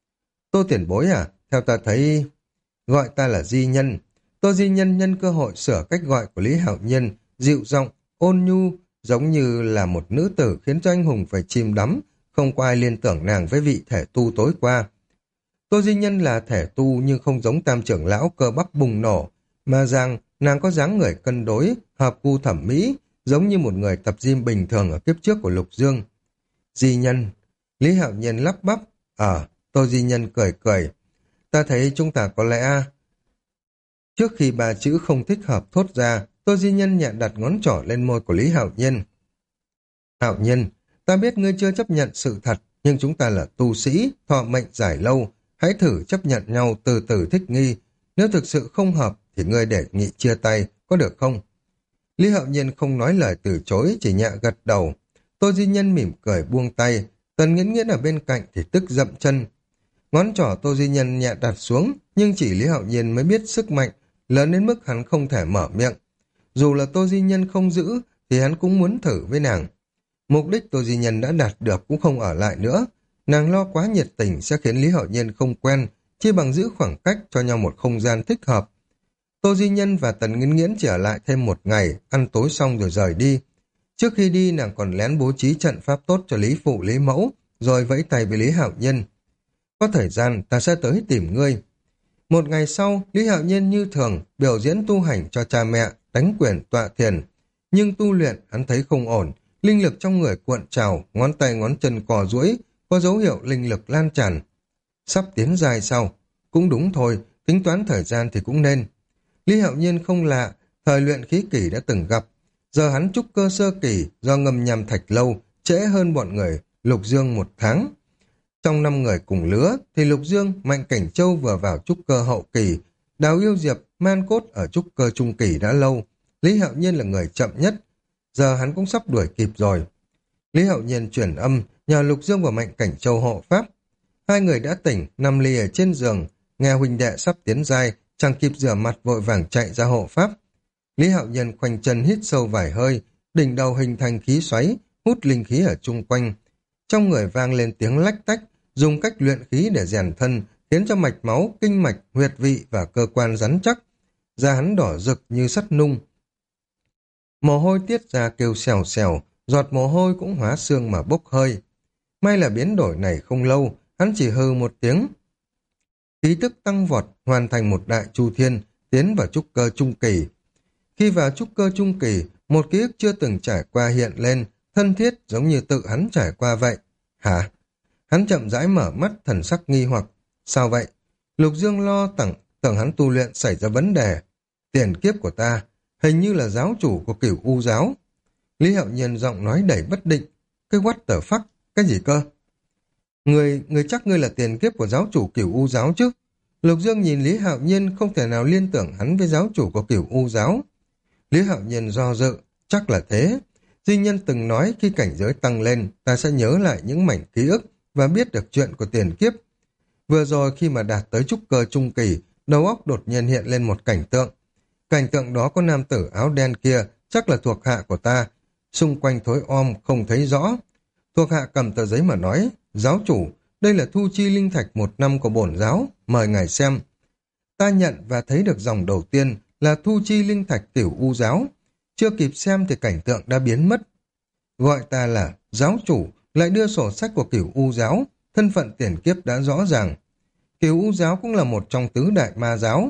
Tô Tiền Bối à, theo ta thấy gọi ta là Di Nhân. Tô Di Nhân nhân cơ hội sửa cách gọi của Lý Hạo Nhiên, dịu giọng, ôn nhu, giống như là một nữ tử khiến cho anh hùng phải chìm đắm, không có ai liên tưởng nàng với vị thể tu tối qua. Tô Di Nhân là thể tu nhưng không giống Tam trưởng lão cơ bắp bùng nổ, mà rằng nàng có dáng người cân đối, hợp gu thẩm mỹ, giống như một người tập gym bình thường ở kiếp trước của Lục Dương. Di Nhân, Lý Hạo Nhiên lắp bắp, Tô Di Nhân cười cười. Ta thấy chúng ta có lẽ... Trước khi ba chữ không thích hợp thốt ra, Tô Di Nhân nhẹ đặt ngón trỏ lên môi của Lý Hạo Nhiên. Hạo Nhiên, ta biết ngươi chưa chấp nhận sự thật, nhưng chúng ta là tu sĩ, thọ mệnh dài lâu. Hãy thử chấp nhận nhau từ từ thích nghi. Nếu thực sự không hợp thì ngươi đề nghị chia tay, có được không? Lý Hạo Nhiên không nói lời từ chối, chỉ nhẹ gật đầu. Tô Di Nhân mỉm cười buông tay. Tần Nghiễn Nghiễn ở bên cạnh thì tức dậm chân. Ngón trỏ Tô Di Nhân nhẹ đặt xuống, nhưng chỉ Lý Hạo Nhiên mới biết sức mạnh, lớn đến mức hắn không thể mở miệng. Dù là Tô Di Nhân không giữ, thì hắn cũng muốn thử với nàng. Mục đích Tô Di Nhân đã đạt được cũng không ở lại nữa. Nàng lo quá nhiệt tình sẽ khiến Lý Hạo Nhiên không quen, chỉ bằng giữ khoảng cách cho nhau một không gian thích hợp. Tô Di Nhân và Tần Nghiễn Nghiễn chỉ ở lại thêm một ngày, ăn tối xong rồi rời đi. Trước khi đi nàng còn lén bố trí trận pháp tốt cho Lý Phụ Lý Mẫu, rồi vẫy tay với Lý Hạo Nhiên. Có thời gian ta sẽ tới tìm ngươi. Một ngày sau, Lý Hạo Nhiên như thường biểu diễn tu hành cho cha mẹ, đánh quyền tọa thiền. Nhưng tu luyện hắn thấy không ổn, linh lực trong người cuộn trào, ngón tay ngón chân cò duỗi, có dấu hiệu linh lực lan tràn. Sắp tiến dài sau, cũng đúng thôi, tính toán thời gian thì cũng nên. Lý Hạo Nhiên không lạ, thời luyện khí kỷ đã từng gặp. Giờ hắn trúc cơ sơ kỳ do ngâm nhằm thạch lâu, trễ hơn bọn người Lục Dương 1 tháng. Trong 5 người cùng lứa thì Lục Dương, Mạnh Cảnh Châu vừa vào trúc cơ hậu kỳ, Đào Yêu Diệp, Man Cốt ở trúc cơ trung kỳ đã lâu, Lý Hạo Nhiên là người chậm nhất, giờ hắn cũng sắp đuổi kịp rồi. Lý Hạo Nhiên chuyển âm nhờ Lục Dương và Mạnh Cảnh Châu hộ pháp. Hai người đã tỉnh, nằm lì ở trên giường, nghe huynh đệ sắp tiến giai, chẳng kịp rửa mặt vội vàng chạy ra hộ pháp. Lý Hạo Nhiên khoanh chân hít sâu vài hơi, đỉnh đầu hình thành khí xoáy, hút linh khí ở chung quanh. Trong người vang lên tiếng lách tách, dùng cách luyện khí để rèn thân, khiến cho mạch máu, kinh mạch, huyệt vị và cơ quan rắn chắc. Da hắn đỏ rực như sắt nung. Mồ hôi tiết ra kêu xèo xèo, giọt mồ hôi cũng hóa xương mà bốc hơi. May là biến đổi này không lâu, hắn chỉ hừ một tiếng. Khí tức tăng vọt, hoàn thành một đại chu thiên, tiến vào trúc cơ trung kỳ. Khi vào trúc cơ trung kỳ, một ký ức chưa từng trải qua hiện lên, thân thiết giống như tự hắn trải qua vậy. Hả? Hắn chậm rãi mở mắt, thần sắc nghi hoặc. Sao vậy? Lục Dương lo tưởng hắn tu luyện xảy ra vấn đề. Tiền kiếp của ta, hình như là giáo chủ của Cửu U giáo. Lý Hạo Nhiên giọng nói đầy bất định. Cái what the fuck? Cái gì cơ? Người chắc ngươi là tiền kiếp của giáo chủ Cửu U giáo chứ? Lục Dương nhìn Lý Hạo Nhiên, không thể nào liên tưởng hắn với giáo chủ của Cửu U giáo. Lý Hạo Nhiên do dự, chắc là thế. Di Nhân từng nói khi cảnh giới tăng lên, ta sẽ nhớ lại những mảnh ký ức và biết được chuyện của tiền kiếp. Vừa rồi khi mà đạt tới trúc cơ trung kỳ, đầu óc đột nhiên hiện lên một cảnh tượng. Cảnh tượng đó có nam tử áo đen kia, chắc là thuộc hạ của ta. Xung quanh thối om, không thấy rõ. Thuộc hạ cầm tờ giấy mà nói, giáo chủ, đây là thu chi linh thạch 1 năm của bổn giáo, mời ngài xem. Ta nhận và thấy được dòng đầu tiên là thu chi linh thạch Tiểu U giáo. Chưa kịp xem thì cảnh tượng đã biến mất. Gọi ta là giáo chủ, lại đưa sổ sách của Cửu U giáo, thân phận tiền kiếp đã rõ ràng. Cửu U giáo cũng là một trong tứ đại ma giáo.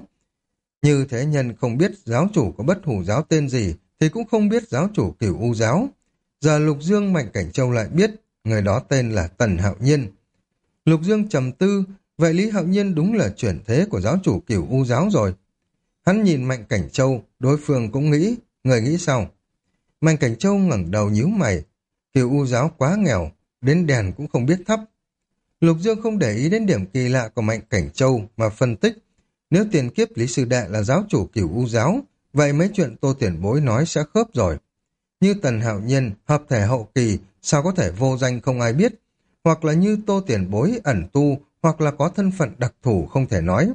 Như thế nhân không biết giáo chủ có bất hủ giáo tên gì, thì cũng không biết giáo chủ Cửu U giáo. Giờ Lục Dương, Mạnh Cảnh Châu lại biết, người đó tên là Tần Hạo Nhiên. Lục Dương trầm tư, vậy Lý Hạo Nhiên đúng là chuyển thế của giáo chủ Cửu U giáo rồi. Hắn nhìn Mạnh Cảnh Châu, đối phương cũng nghĩ, người nghĩ sao? Mạnh Cảnh Châu ngẩng đầu nhíu mày, Cửu U giáo quá nghèo, đến đèn cũng không biết thắp. Lục Dương không để ý đến điểm kỳ lạ của Mạnh Cảnh Châu mà phân tích. Nếu tiền kiếp Lý Sư Đệ là giáo chủ Cửu U giáo, vậy mấy chuyện Tô Tiền Bối nói sẽ khớp rồi. Như Tần Hạo Nhiên, hợp thể hậu kỳ, sao có thể vô danh không ai biết? Hoặc là như Tô Tiền Bối ẩn tu, hoặc là có thân phận đặc thù không thể nói.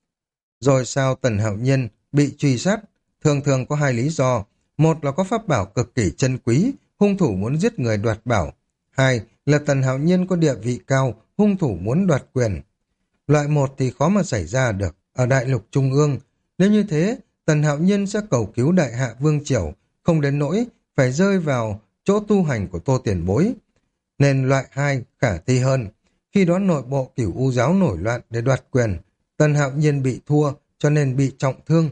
Rồi sao Tần Hạo Nhiên bị truy sát? Thường thường có hai lý do. Một là có pháp bảo cực kỳ chân quý, hung thủ muốn giết người đoạt bảo. Hai là Tần Hạo Nhiên có địa vị cao, hung thủ muốn đoạt quyền. Loại một thì khó mà xảy ra được ở Đại Lục Trung ương. Nếu như thế, Tần Hạo Nhiên sẽ cầu cứu Đại Hạ Vương Triều, không đến nỗi phải rơi vào chỗ tu hành của Tô Tiền Bối. Nên loại hai khả thi hơn. Khi đó nội bộ Cửu U giáo nổi loạn để đoạt quyền, Tần Hạo Nhiên bị thua cho nên bị trọng thương.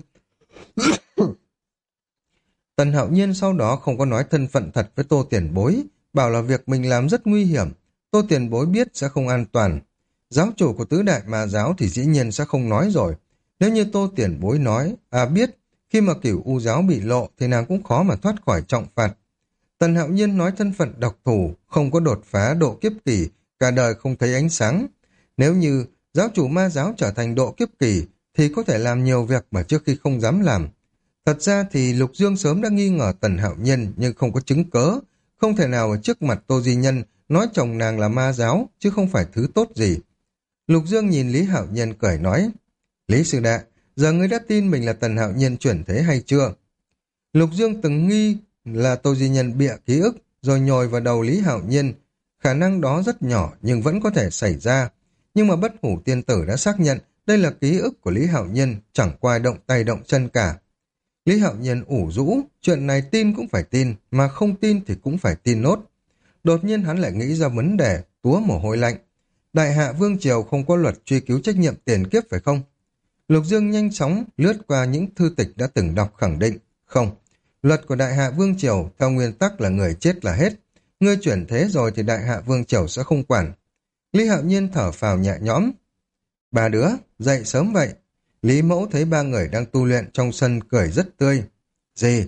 Tần Hạo Nhiên sau đó không có nói thân phận thật với Tô Tiền Bối, bảo là việc mình làm rất nguy hiểm, Tô Tiền Bối biết sẽ không an toàn. Giáo chủ của tứ đại ma giáo thì dĩ nhiên sẽ không nói rồi. Nếu như Tô Tiền Bối nói, biết, khi mà Cửu U giáo bị lộ thì nàng cũng khó mà thoát khỏi trọng phạt. Tần Hạo Nhiên nói thân phận độc thủ, không có đột phá độ kiếp kỳ, cả đời không thấy ánh sáng. Nếu như giáo chủ ma giáo trở thành độ kiếp kỳ, thì có thể làm nhiều việc mà trước khi không dám làm. Thật ra thì Lục Dương sớm đã nghi ngờ Tần Hạo Nhiên nhưng không có chứng cớ, không thể nào ở trước mặt Tô Di Nhân nói chồng nàng là ma giáo, chứ không phải thứ tốt gì. Lục Dương nhìn Lý Hạo Nhiên cười nói, Lý Sư Đệ, giờ ngươi đã tin mình là Tần Hạo Nhiên chuyển thế hay chưa? Lục Dương từng nghi là Tô Di Nhân bịa ký ức rồi nhồi vào đầu Lý Hạo Nhiên. Khả năng đó rất nhỏ nhưng vẫn có thể xảy ra. Nhưng mà bất hủ tiên tử đã xác nhận đây là ký ức của Lý Hạo Nhiên, chẳng qua động tay động chân cả. Lý Hạo Nhiên ủ rũ, chuyện này tin cũng phải tin, mà không tin thì cũng phải tin nốt. Đột nhiên hắn lại nghĩ ra vấn đề, túa mồ hôi lạnh. Đại Hạ Vương Triều không có luật truy cứu trách nhiệm tiền kiếp phải không? Lục Dương nhanh chóng lướt qua những thư tịch đã từng đọc khẳng định. Không, luật của Đại Hạ Vương Triều theo nguyên tắc là người chết là hết. Ngươi chuyển thế rồi thì Đại Hạ Vương Triều sẽ không quản. Lý Hạo Nhiên thở phào nhẹ nhõm. Ba đứa, dậy sớm vậy. Lý Mẫu thấy ba người đang tu luyện trong sân cười rất tươi. Gì?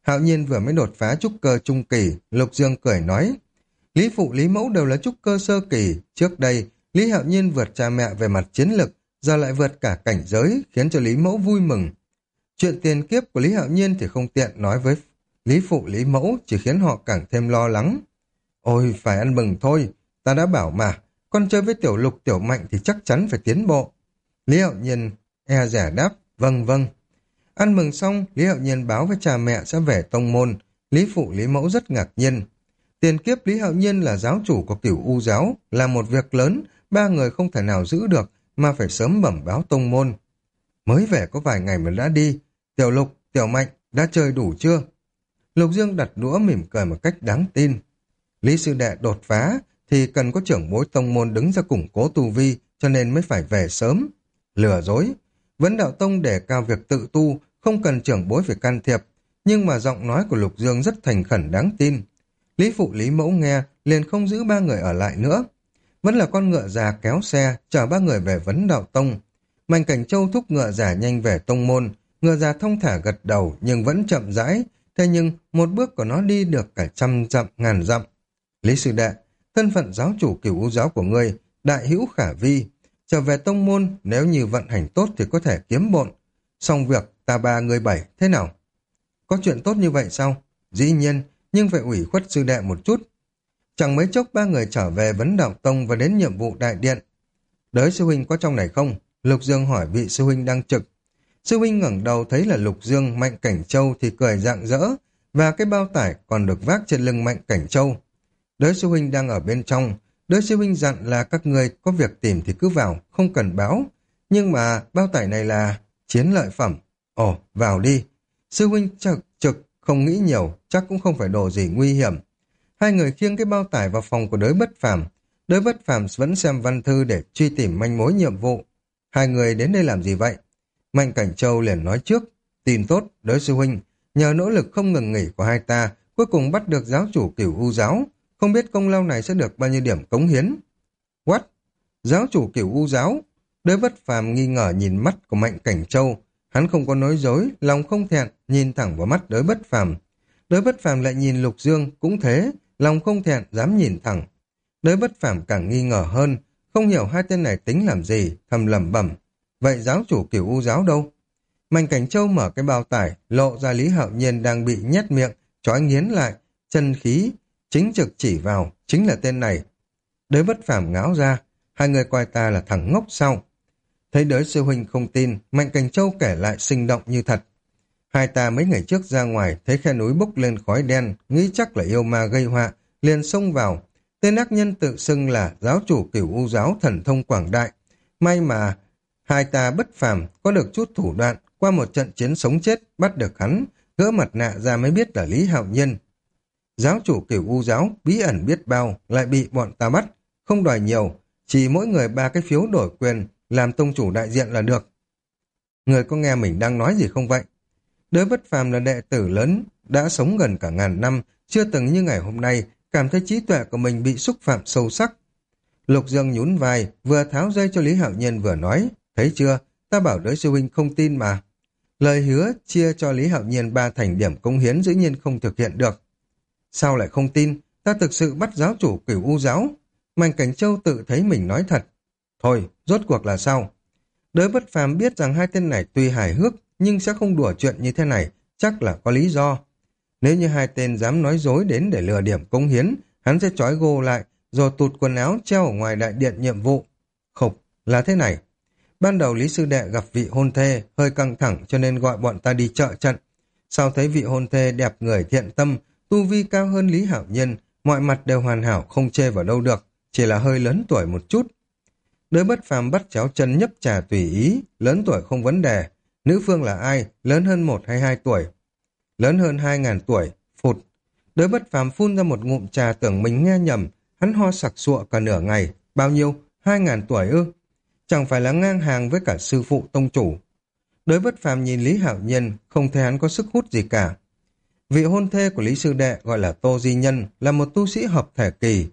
Hạo Nhiên vừa mới đột phá trúc cơ trung kỳ, Lục Dương cười nói. Lý Phụ Lý Mẫu đều là trúc cơ sơ kỳ, trước đây Lý Hạo Nhiên vượt cha mẹ về mặt chiến lực, giờ lại vượt cả cảnh giới, khiến cho Lý Mẫu vui mừng. Chuyện tiền kiếp của Lý Hạo Nhiên thì không tiện nói với Lý Phụ Lý Mẫu, chỉ khiến họ càng thêm lo lắng. Ôi, phải ăn mừng thôi, ta đã bảo mà, con chơi với Tiểu Lục Tiểu Mạnh thì chắc chắn phải tiến bộ. Lý Hạo Nhiên e dè đáp, vâng vâng. Ăn mừng xong, Lý Hạo Nhiên báo với cha mẹ sẽ về tông môn. Lý Phụ Lý Mẫu rất ngạc nhiên. Tiền kiếp Lý Hạo Nhiên là giáo chủ của Cửu U giáo, là một việc lớn, ba người không thể nào giữ được, mà phải sớm bẩm báo tông môn. Mới về có vài ngày mà đã đi, Tiểu Lục, Tiểu Mạnh đã chơi đủ chưa? Lục Dương đặt đũa mỉm cười một cách đáng tin. Lý sư đệ đột phá thì cần có trưởng bối tông môn đứng ra củng cố tu vi, cho nên mới phải về sớm. Lừa dối. Vấn đạo tông đề cao việc tự tu, không cần trưởng bối phải can thiệp, nhưng mà giọng nói của Lục Dương rất thành khẩn đáng tin. Lý Phụ Lý Mẫu nghe liền không giữ ba người ở lại nữa. Vẫn là con ngựa già kéo xe chở ba người về vấn đạo tông. Mạnh Cảnh Châu thúc ngựa già nhanh về tông môn. Ngựa già thong thả gật đầu nhưng vẫn chậm rãi. Thế nhưng một bước của nó đi được cả trăm dặm ngàn dặm. Lý sư đệ, thân phận giáo chủ Cửu U giáo của ngươi đại hữu khả vi. Trở về tông môn nếu như vận hành tốt thì có thể kiếm bộn. Xong việc ta ba người bảy thế nào? Có chuyện tốt như vậy sao? Dĩ nhiên, nhưng phải ủy khuất sư đệ một chút. Chẳng mấy chốc ba người trở về vấn đạo tông và đến nhiệm vụ đại điện. Đới sư huynh có trong này không? Lục Dương hỏi vị sư huynh đang trực. Sư huynh ngẩng đầu thấy là Lục Dương, Mạnh Cảnh Châu thì cười rạng rỡ, và cái bao tải còn được vác trên lưng Mạnh Cảnh Châu. Đới sư huynh đang ở bên trong. Đới sư huynh dặn là các người có việc tìm thì cứ vào, không cần báo. Nhưng mà bao tải này là chiến lợi phẩm. Ồ, vào đi. Sư huynh trực, không nghĩ nhiều, chắc cũng không phải đồ gì nguy hiểm. Hai người khiêng cái bao tải vào phòng của Đới Bất Phàm. Đới Bất Phàm vẫn xem văn thư để truy tìm manh mối nhiệm vụ. Hai người đến đây làm gì vậy? Mạnh Cảnh Châu liền nói trước. Tin tốt, Đới sư huynh, nhờ nỗ lực không ngừng nghỉ của hai ta, cuối cùng bắt được giáo chủ Cửu U giáo. Không biết công lao này sẽ được bao nhiêu điểm cống hiến. What? Giáo chủ Cửu U giáo? Đới Bất Phàm nghi ngờ nhìn mắt của Mạnh Cảnh Châu. Hắn không có nói dối, lòng không thẹn, nhìn thẳng vào mắt Đới Bất Phàm. Đới Bất Phàm lại nhìn Lục Dương, cũng thế, lòng không thẹn, dám nhìn thẳng. Đới Bất Phàm càng nghi ngờ hơn, không hiểu hai tên này tính làm gì, thầm lẩm bẩm. Vậy giáo chủ Cửu U giáo đâu? Mạnh Cảnh Châu mở cái bao tải, lộ ra Lý Hạo Nhiên đang bị nhét miệng, trói nghiến lại, chân khí, chính trực chỉ vào, chính là tên này. Đới Bất Phàm ngáo ra, hai người coi ta là thằng ngốc sao? Thấy Đới sư huynh không tin, Mạnh Cảnh Châu kể lại sinh động như thật. Hai ta mấy ngày trước ra ngoài, thấy khe núi bốc lên khói đen, nghĩ chắc là yêu ma gây họa, liền xông vào. Tên ác nhân tự xưng là giáo chủ Cửu U giáo thần thông quảng đại. May mà hai ta bất phàm, có được chút thủ đoạn, qua một trận chiến sống chết, bắt được hắn, gỡ mặt nạ ra mới biết là Lý Hạo Nhiên. Giáo chủ Cửu U giáo, bí ẩn biết bao, lại bị bọn ta bắt, không đòi nhiều, chỉ mỗi người 3 cái phiếu đổi quyền, làm tông chủ đại diện là được. Người có nghe mình đang nói gì không vậy? Đới Bất Phàm là đệ tử lớn, đã sống gần cả ngàn năm, chưa từng như ngày hôm nay, cảm thấy trí tuệ của mình bị xúc phạm sâu sắc. Lục Dương nhún vai, vừa tháo dây cho Lý Hạo Nhiên vừa nói, thấy chưa, ta bảo Đới sư huynh không tin mà. Lời hứa chia cho Lý Hạo Nhiên 3 thành điểm công hiến dĩ nhiên không thực hiện được. Sao lại không tin, ta thực sự bắt giáo chủ Cửu U giáo. Mạnh Cảnh Châu tự thấy mình nói thật. Thôi, rốt cuộc là sao? Đới Bất Phàm biết rằng hai tên này tuy hài hước, nhưng sẽ không đùa chuyện như thế này, chắc là có lý do. Nếu như hai tên dám nói dối đến để lừa điểm công hiến, hắn sẽ trói gô lại, rồi tụt quần áo treo ở ngoài đại điện nhiệm vụ. Khục, là thế này. Ban đầu Lý sư đệ gặp vị hôn thê, hơi căng thẳng cho nên gọi bọn ta đi trợ trận. Sau thấy vị hôn thê đẹp người thiện tâm, tu vi cao hơn Lý Hạo Nhiên, mọi mặt đều hoàn hảo không chê vào đâu được, chỉ là hơi lớn tuổi một chút. Đới Bất Phàm bắt chéo chân nhấp trà tùy ý, lớn tuổi không vấn đề. Nữ phương là ai, lớn hơn 1 hay 2 tuổi? Lớn hơn 2.000 tuổi, phụt. Đới Bất Phàm phun ra một ngụm trà tưởng mình nghe nhầm, hắn ho sặc sụa cả nửa ngày. Bao nhiêu? 2.000 tuổi ư? Chẳng phải là ngang hàng với cả sư phụ tông chủ. Đới Bất Phàm nhìn Lý Hạo Nhiên, không thấy hắn có sức hút gì cả. Vị hôn thê của Lý sư đệ gọi là Tô Di Nhân, là một tu sĩ hợp thể kỳ.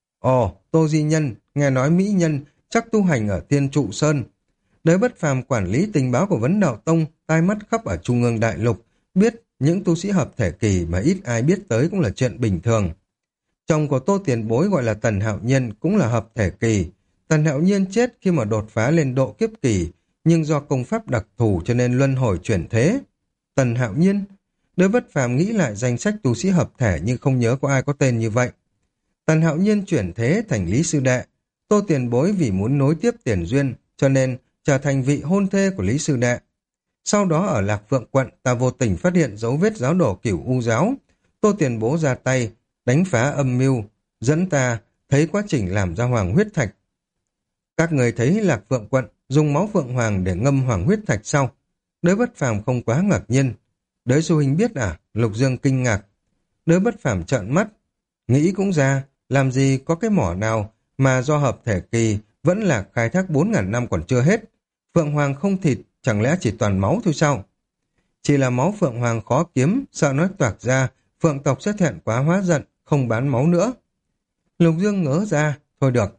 Ồ, Tô Di Nhân, nghe nói mỹ nhân, chắc tu hành ở Thiên Trụ Sơn. Đới Bất Phàm quản lý tình báo của Vấn Đạo Tông, tai mắt khắp ở Trung ương Đại Lục, biết những tu sĩ hợp thể kỳ mà ít ai biết tới cũng là chuyện bình thường. Chồng của Tô Tiền Bối gọi là Tần Hạo Nhiên cũng là hợp thể kỳ. Tần Hạo Nhiên chết khi mà đột phá lên độ kiếp kỳ, nhưng do công pháp đặc thù cho nên luân hồi chuyển thế. Tần Hạo Nhiên, Đới Bất Phàm nghĩ lại danh sách tu sĩ hợp thể nhưng không nhớ có ai có tên như vậy. Tần Hạo Nhiên chuyển thế thành Lý Sư Đệ. Tô Tiền Bối vì muốn nối tiếp tiền duyên cho nên trở thành vị hôn thê của Lý Sư Đệ. Sau đó ở Lạc Phượng quận ta vô tình phát hiện dấu vết giáo đồ Cửu U giáo. Tô Tiền Bố ra tay đánh phá âm mưu, dẫn ta thấy quá trình làm ra hoàng huyết thạch. Các người thấy Lạc Phượng quận dùng máu phượng hoàng để ngâm hoàng huyết thạch sau. Đới Bất Phàm không quá ngạc nhiên. Đới sư huynh biết à? Lục Dương kinh ngạc. Đới Bất Phàm trợn mắt. Nghĩ cũng ra, làm gì có cái mỏ nào mà do hợp thể kỳ vẫn là khai thác 4.000 năm còn chưa hết. Phượng hoàng không thịt, chẳng lẽ chỉ toàn máu thôi sao? Chỉ là máu phượng hoàng khó kiếm, sợ nói toạc ra, phượng tộc sẽ thẹn quá hóa giận, không bán máu nữa. Lục Dương ngớ ra, thôi được.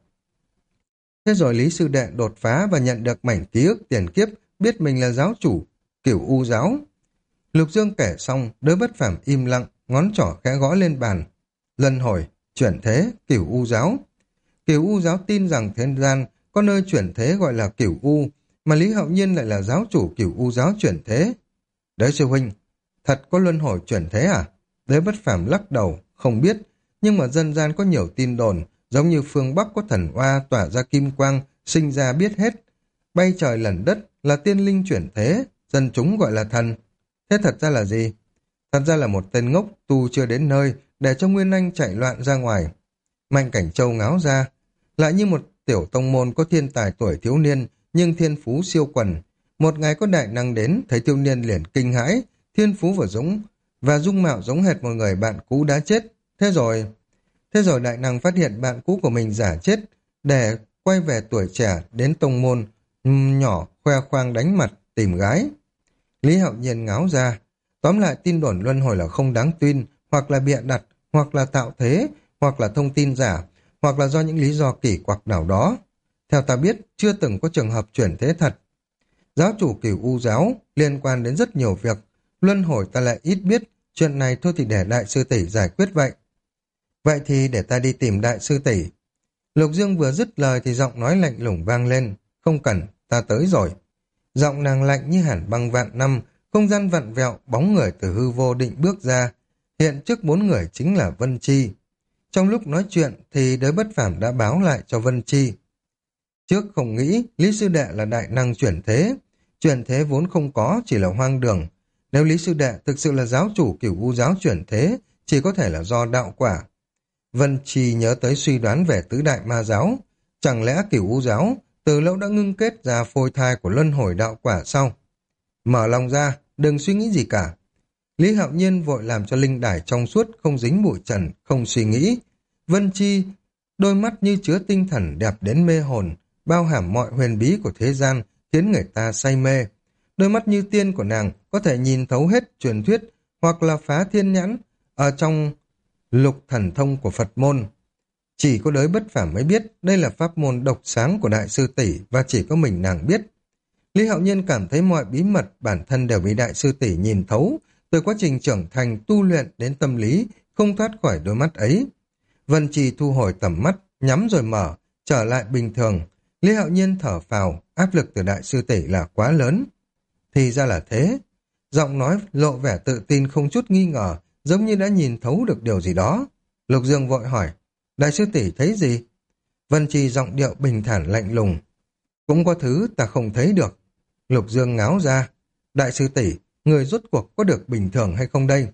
Thế rồi Lý Sư Đệ đột phá và nhận được mảnh ký ức tiền kiếp, biết mình là giáo chủ, Cửu U giáo. Lục Dương kể xong, Đới Bất Phàm im lặng, ngón trỏ khẽ gõ lên bàn. Luân hồi, chuyển thế, Cửu U giáo. Cửu U giáo tin rằng thế gian có nơi chuyển thế gọi là Cửu U, mà Lý Hạo Nhiên lại là giáo chủ Cửu U giáo chuyển thế. Đới sư huynh, thật có luân hồi chuyển thế à? Đới Bất Phàm lắc đầu, không biết, nhưng mà dân gian có nhiều tin đồn, giống như phương Bắc có thần oa tỏa ra kim quang, sinh ra biết hết. Bay trời lẩn đất là tiên linh chuyển thế, dân chúng gọi là thần. Thế thật ra là gì? Thật ra là một tên ngốc tu chưa đến nơi, để cho Nguyên Anh chạy loạn ra ngoài. Mạnh Cảnh Châu ngáo ra, lại như một tiểu tông môn có thiên tài tuổi thiếu niên, nhưng thiên phú siêu quần. Một ngày có đại năng đến, thấy thiếu niên liền kinh hãi, thiên phú và dung mạo giống hệt một người bạn cũ đã chết. Thế rồi đại năng phát hiện bạn cũ của mình giả chết, để quay về tuổi trẻ đến tông môn nhỏ khoe khoang đánh mặt tìm gái. Lý Hạo Nhiên ngáo ra, tóm lại tin đồn luân hồi là không đáng tin, hoặc là bịa đặt, hoặc là tạo thế, hoặc là thông tin giả, hoặc là do những lý do kỳ quặc nào đó. Theo ta biết, chưa từng có trường hợp chuyển thế thật. Giáo chủ Cửu U giáo liên quan đến rất nhiều việc, luân hồi ta lại ít biết, chuyện này thôi thì để đại sư tỷ giải quyết vậy. Vậy thì để ta đi tìm đại sư tỷ. Lục Dương vừa dứt lời thì giọng nói lạnh lùng vang lên, không cần, ta tới rồi. Giọng nàng lạnh như hàn băng vạn năm, không gian vặn vẹo, bóng người từ hư vô định bước ra. Hiện trước 4 người chính là Vân Chi. Trong lúc nói chuyện thì Đới Bất Phàm đã báo lại cho Vân Chi. Trước không nghĩ Lý Sư Đệ là đại năng chuyển thế vốn không có, chỉ là hoang đường. Nếu Lý Sư Đệ thực sự là giáo chủ Cửu U giáo chuyển thế, chỉ có thể là do đạo quả. Vân Chi nhớ tới suy đoán về tứ đại ma giáo. Chẳng lẽ Cửu U giáo từ lâu đã ngưng kết ra phôi thai của luân hồi đạo quả sao? Mở lòng ra, đừng suy nghĩ gì cả. Lý Hạo Nhiên vội làm cho linh đài trong suốt, không dính bụi trần, không suy nghĩ. Vân Chi, đôi mắt như chứa tinh thần đẹp đến mê hồn, bao hàm mọi huyền bí của thế gian, khiến người ta say mê. Đôi mắt như tiên của nàng có thể nhìn thấu hết truyền thuyết, hoặc là phá thiên nhãn, ở trong lục thần thông của Phật môn. Chỉ có Đới Bất Phàm mới biết đây là pháp môn độc sáng của đại sư tỷ, và chỉ có mình nàng biết. Lý Hạo Nhiên cảm thấy mọi bí mật bản thân đều bị đại sư tỷ nhìn thấu, từ quá trình trưởng thành tu luyện đến tâm lý, không thoát khỏi đôi mắt ấy. Vân Trì thu hồi tầm mắt, nhắm rồi mở, trở lại bình thường. Lý Hạo Nhiên thở phào, áp lực từ đại sư tỷ là quá lớn. Thì ra là thế. Giọng nói lộ vẻ tự tin không chút nghi ngờ, giống như đã nhìn thấu được điều gì đó. Lục Dương vội hỏi, đại sư tỷ thấy gì? Vân Trì giọng điệu bình thản lạnh lùng. Cũng có thứ ta không thấy được. Lục Dương ngáo ra, đại sư tỷ, người rốt cuộc có được bình thường hay không đây?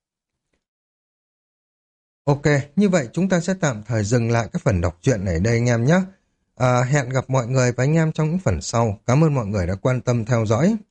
Ok, như vậy chúng ta sẽ tạm thời dừng lại cái phần đọc truyện này ở đây anh em nhé. Hẹn gặp mọi người và anh em trong những phần sau. Cảm ơn mọi người đã quan tâm theo dõi.